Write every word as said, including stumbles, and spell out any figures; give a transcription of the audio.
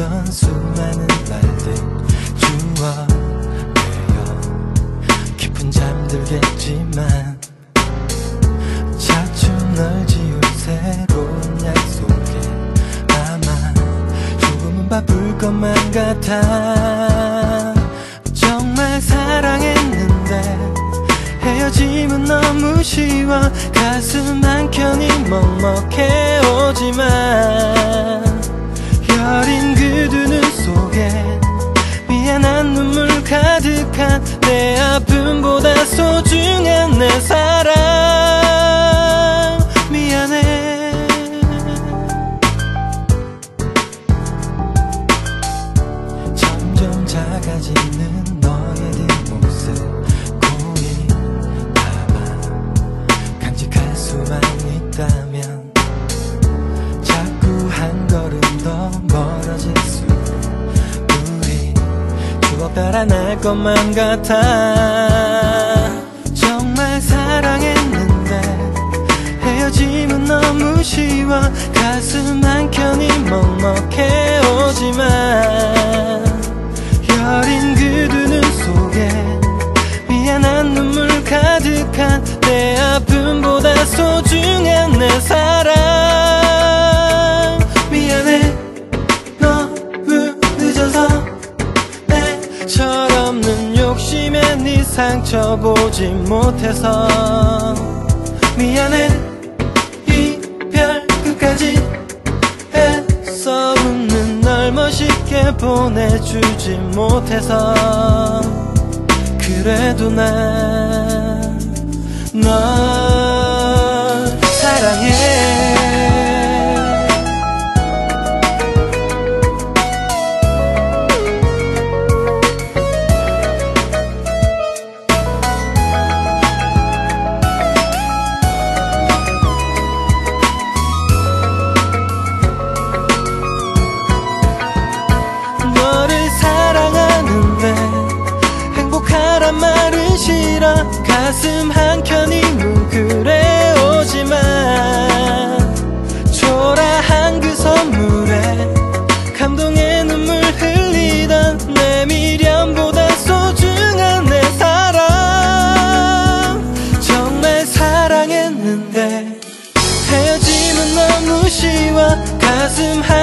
나눴던 수많은 날들 추억되어 깊은 잠들겠지만 차츰 널 지울 새로운 약속에 아마 조금은 바쁠 것만 같아. 정말 사랑했는데 헤어짐은 너무 쉬워. 가슴 한켠이 먹먹해 오지만 여린 그 두 눈 속에 미안한 눈물 가득한 내 아픔보다 소중한 내 사랑 미안해. 점점 작아지는 너의 뒷모습 고이 아마 간직할 수만 있다면 자꾸 한 걸음 더 멀어질수록 우리 추억 달아날 것만 같아. 정말 사랑했는데 헤어짐은 너무 쉬워. 가슴 한켠이 먹먹해 오지만 여린 그 두 눈 속에 미안한 눈물 가득한 내 아픔보다 소중한 내 사랑 미안해. 너무 늦어서 내 철없는 욕심에 네 상처 보지 못해서 미안해. 이별 끝까지 애써 웃는 널 멋있게 보내주지 못해서 그래도 난 널 사랑해. 너를 사랑하는데 행복하란 말은 싫어. 가슴 한켠이 뭉클해 오지만 초라한 그 선물에 감동의 눈물 흘리던 내 미련보다 소중한 내 사랑. 정말 사랑했는데 헤어짐은 너무 쉬워. 가슴 한